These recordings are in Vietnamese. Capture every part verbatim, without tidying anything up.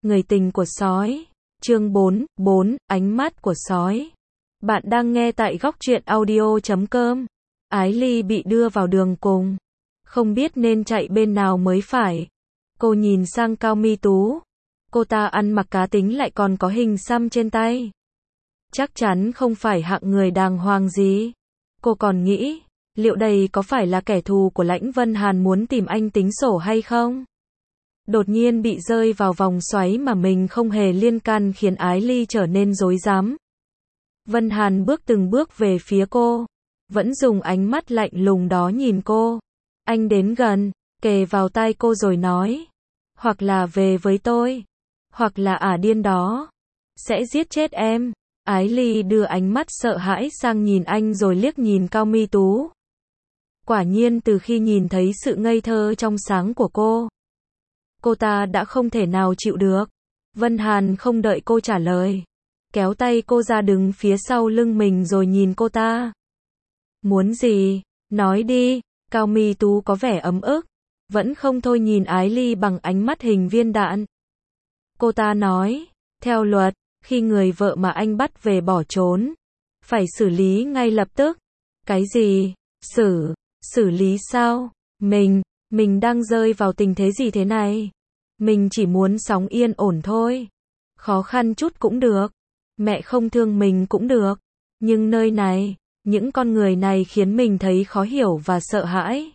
Người tình của sói. Chương bốn, bốn, ánh mắt của sói. Bạn đang nghe tại góc truyện audio chấm com. Ái Ly bị đưa vào đường cùng. Không biết nên chạy bên nào mới phải. Cô nhìn sang Cao Mi Tú. Cô ta ăn mặc cá tính lại còn có hình xăm trên tay. Chắc chắn không phải hạng người đàng hoàng gì. Cô còn nghĩ, liệu đây có phải là kẻ thù của Lãnh Vân Hàn muốn tìm anh tính sổ hay không? Đột nhiên bị rơi vào vòng xoáy mà mình không hề liên can khiến Ái Ly trở nên rối rắm. Vân Hàn bước từng bước về phía cô, vẫn dùng ánh mắt lạnh lùng đó nhìn cô. Anh đến gần, kề vào tai cô rồi nói, hoặc là về với tôi, hoặc là ả điên đó sẽ giết chết em. Ái Ly đưa ánh mắt sợ hãi sang nhìn anh rồi liếc nhìn Cao Mi Tú. Quả nhiên từ khi nhìn thấy sự ngây thơ trong sáng của cô, cô ta đã không thể nào chịu được. Vân Hàn không đợi cô trả lời, kéo tay cô ra đứng phía sau lưng mình rồi nhìn cô ta. Muốn gì? Nói đi. Cao Mi Tú có vẻ ấm ức, vẫn không thôi nhìn Ái Ly bằng ánh mắt hình viên đạn. Cô ta nói, theo luật, khi người vợ mà anh bắt về bỏ trốn, phải xử lý ngay lập tức. Cái gì? Xử, xử lý sao? Mình, mình đang rơi vào tình thế gì thế này? Mình chỉ muốn sống yên ổn thôi. Khó khăn chút cũng được. Mẹ không thương mình cũng được. Nhưng nơi này, những con người này khiến mình thấy khó hiểu và sợ hãi.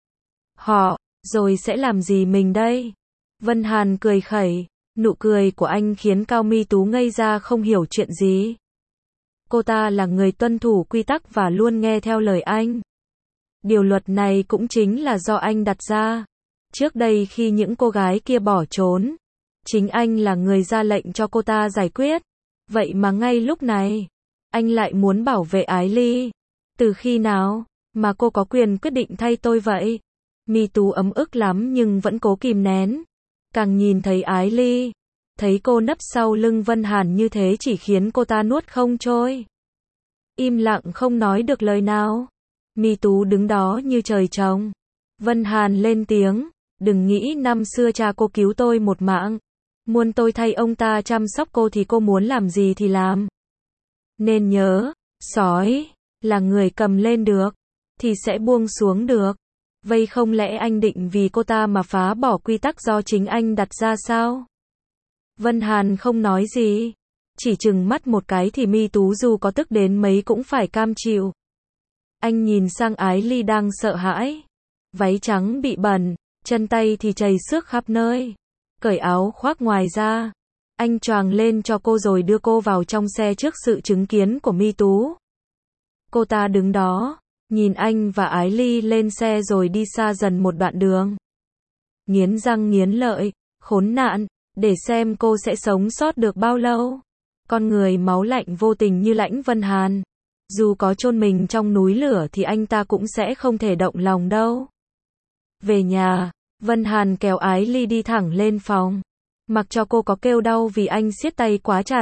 Họ, rồi sẽ làm gì mình đây? Vân Hàn cười khẩy. Nụ cười của anh khiến Cao Mi Tú ngây ra không hiểu chuyện gì. Cô ta là người tuân thủ quy tắc và luôn nghe theo lời anh. Điều luật này cũng chính là do anh đặt ra. Trước đây khi những cô gái kia bỏ trốn, chính anh là người ra lệnh cho cô ta giải quyết. Vậy mà ngay lúc này, anh lại muốn bảo vệ Ái Ly. Từ khi nào mà cô có quyền quyết định thay tôi vậy? Mi Tú ấm ức lắm nhưng vẫn cố kìm nén. Càng nhìn thấy Ái Ly, thấy cô nấp sau lưng Vân Hàn như thế chỉ khiến cô ta nuốt không trôi. Im lặng không nói được lời nào. Mi Tú đứng đó như trời trồng. Vân Hàn lên tiếng, đừng nghĩ năm xưa cha cô cứu tôi một mạng. Muốn tôi thay ông ta chăm sóc cô thì cô muốn làm gì thì làm. Nên nhớ, sói, là người cầm lên được, thì sẽ buông xuống được. Vậy không lẽ anh định vì cô ta mà phá bỏ quy tắc do chính anh đặt ra sao? Vân Hàn không nói gì, chỉ chừng mắt một cái thì Mi Tú dù có tức đến mấy cũng phải cam chịu. Anh nhìn sang Ái Ly đang sợ hãi. Váy trắng bị bẩn, chân tay thì chảy xước khắp nơi. Cởi áo khoác ngoài ra, anh choàng lên cho cô rồi đưa cô vào trong xe trước sự chứng kiến của Mi Tú. Cô ta đứng đó, nhìn anh và Ái Ly lên xe rồi đi xa dần một đoạn đường. Nghiến răng nghiến lợi, khốn nạn, để xem cô sẽ sống sót được bao lâu. Con người máu lạnh vô tình như Lãnh Vân Hàn, dù có chôn mình trong núi lửa thì anh ta cũng sẽ không thể động lòng đâu. Về nhà, Vân Hàn kéo Ái Ly đi thẳng lên phòng, mặc cho cô có kêu đau vì anh siết tay quá chặt.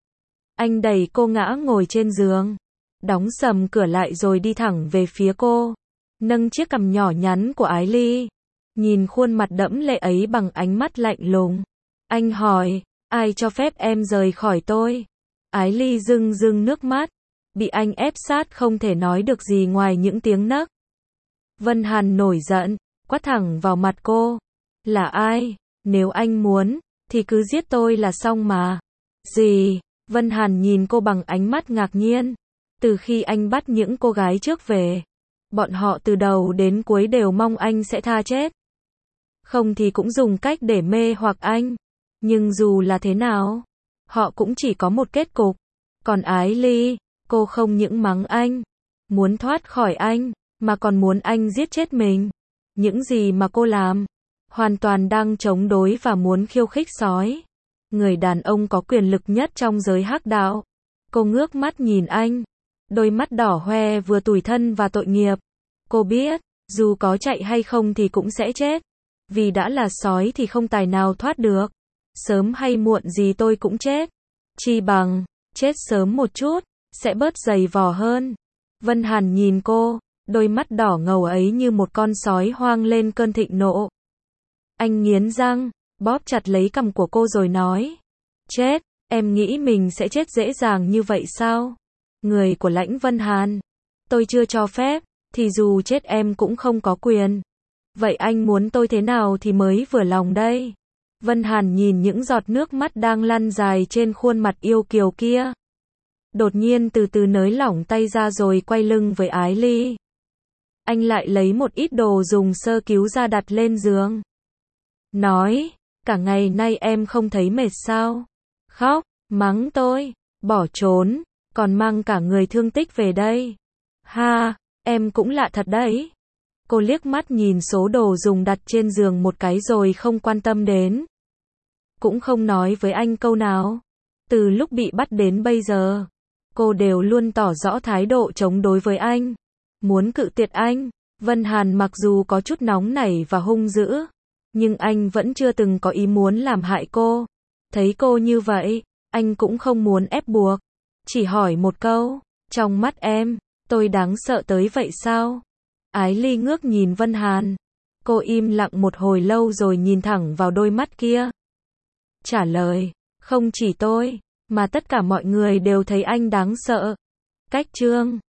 Anh đẩy cô ngã ngồi trên giường, đóng sầm cửa lại rồi đi thẳng về phía cô, nâng chiếc cằm nhỏ nhắn của Ái Ly, nhìn khuôn mặt đẫm lệ ấy bằng ánh mắt lạnh lùng. Anh hỏi, ai cho phép em rời khỏi tôi? Ái Ly rưng rưng nước mắt, bị anh ép sát không thể nói được gì ngoài những tiếng nấc. Vân Hàn nổi giận, quát thẳng vào mặt cô. Là ai? Nếu anh muốn, thì cứ giết tôi là xong mà. Gì? Vân Hàn nhìn cô bằng ánh mắt ngạc nhiên. Từ khi anh bắt những cô gái trước về, bọn họ từ đầu đến cuối đều mong anh sẽ tha chết. Không thì cũng dùng cách để mê hoặc anh. Nhưng dù là thế nào, họ cũng chỉ có một kết cục. Còn Ái Ly, cô không những mắng anh, muốn thoát khỏi anh, mà còn muốn anh giết chết mình. Những gì mà cô làm, hoàn toàn đang chống đối và muốn khiêu khích sói. Người đàn ông có quyền lực nhất trong giới hắc đạo. Cô ngước mắt nhìn anh, đôi mắt đỏ hoe vừa tủi thân và tội nghiệp. Cô biết, dù có chạy hay không thì cũng sẽ chết. Vì đã là sói thì không tài nào thoát được. Sớm hay muộn gì tôi cũng chết. Chi bằng, chết sớm một chút, sẽ bớt dày vò hơn. Vân Hàn nhìn cô, đôi mắt đỏ ngầu ấy như một con sói hoang lên cơn thịnh nộ. Anh nghiến răng, bóp chặt lấy cằm của cô rồi nói. Chết, em nghĩ mình sẽ chết dễ dàng như vậy sao? Người của Lãnh Vân Hàn. Tôi chưa cho phép, thì dù chết em cũng không có quyền. Vậy anh muốn tôi thế nào thì mới vừa lòng đây? Vân Hàn nhìn những giọt nước mắt đang lăn dài trên khuôn mặt yêu kiều kia. Đột nhiên từ từ nới lỏng tay ra rồi quay lưng với Ái Ly. Anh lại lấy một ít đồ dùng sơ cứu ra đặt lên giường. Nói, cả ngày nay em không thấy mệt sao? Khóc, mắng tôi, bỏ trốn, còn mang cả người thương tích về đây. Ha, em cũng lạ thật đấy. Cô liếc mắt nhìn số đồ dùng đặt trên giường một cái rồi không quan tâm đến. Cũng không nói với anh câu nào. Từ lúc bị bắt đến bây giờ, cô đều luôn tỏ rõ thái độ chống đối với anh. Muốn cự tuyệt anh. Vân Hàn mặc dù có chút nóng nảy và hung dữ, nhưng anh vẫn chưa từng có ý muốn làm hại cô. Thấy cô như vậy, anh cũng không muốn ép buộc. Chỉ hỏi một câu, trong mắt em, tôi đáng sợ tới vậy sao? Ái Ly ngước nhìn Vân Hàn. Cô im lặng một hồi lâu rồi nhìn thẳng vào đôi mắt kia. Trả lời, không chỉ tôi, mà tất cả mọi người đều thấy anh đáng sợ. Cách chương